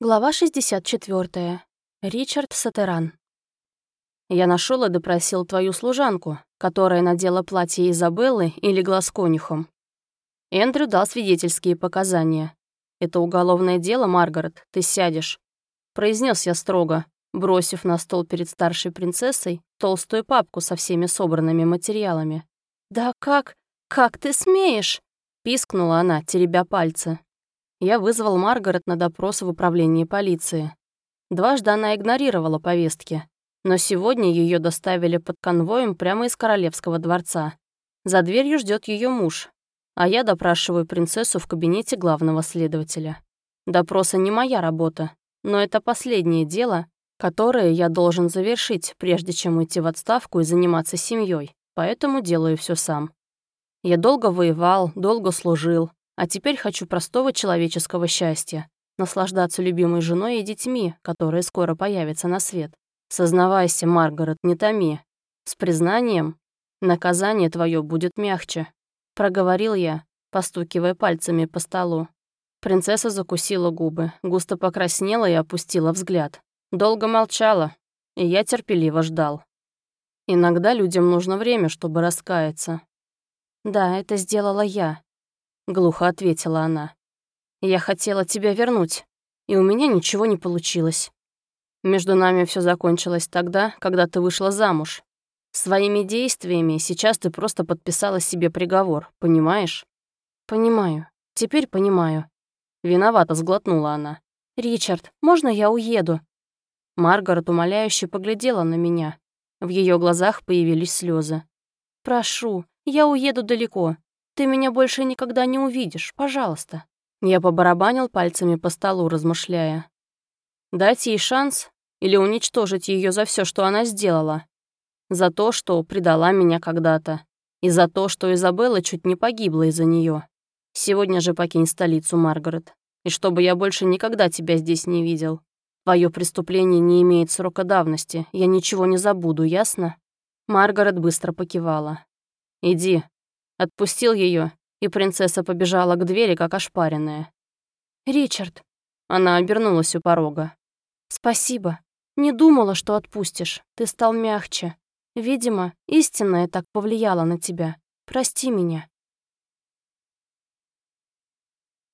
Глава 64. Ричард Сатеран. «Я нашел и допросил твою служанку, которая надела платье Изабеллы и легла с конюхом. Эндрю дал свидетельские показания. Это уголовное дело, Маргарет, ты сядешь», — произнес я строго, бросив на стол перед старшей принцессой толстую папку со всеми собранными материалами. «Да как ты смеешь?» — пискнула она, теребя пальцы. Я вызвал Маргарет на допрос в управлении полиции. Дважды она игнорировала повестки, но сегодня ее доставили под конвоем прямо из Королевского дворца. За дверью ждет ее муж, а я допрашиваю принцессу в кабинете главного следователя. Допросы не моя работа, но это последнее дело, которое я должен завершить, прежде чем уйти в отставку и заниматься семьей, поэтому делаю все сам. Я долго воевал, долго служил, а теперь хочу простого человеческого счастья, наслаждаться любимой женой и детьми, которые скоро появятся на свет. Сознавайся, Маргарет, не томи. С признанием наказание твое будет мягче, проговорил я, постукивая пальцами по столу. Принцесса закусила губы, густо покраснела и опустила взгляд. Долго молчала, и я терпеливо ждал. Иногда людям нужно время, чтобы раскаяться. «Да, это сделала я», — глухо ответила она. «Я хотела тебя вернуть, и у меня ничего не получилось. Между нами все закончилось тогда, когда ты вышла замуж. Своими действиями сейчас ты просто подписала себе приговор, понимаешь?» «Понимаю. Теперь понимаю». Виновато сглотнула она. «Ричард, можно я уеду?» Маргарет умоляюще поглядела на меня. В ее глазах появились слезы. «Прошу, я уеду далеко. Ты меня больше никогда не увидишь, пожалуйста». Я побарабанил пальцами по столу, размышляя. Дать ей шанс или уничтожить ее за все, что она сделала? За то, что предала меня когда-то. И за то, что Изабелла чуть не погибла из-за нее. Сегодня же покинь столицу, Маргарет. И чтобы я больше никогда тебя здесь не видел. Твое преступление не имеет срока давности. Я ничего не забуду, ясно? Маргарет быстро покивала. «Иди». Отпустил ее, и принцесса побежала к двери, как ошпаренная. «Ричард». Она обернулась у порога. «Спасибо. Не думала, что отпустишь. Ты стал мягче. Видимо, истинное так повлияло на тебя. Прости меня».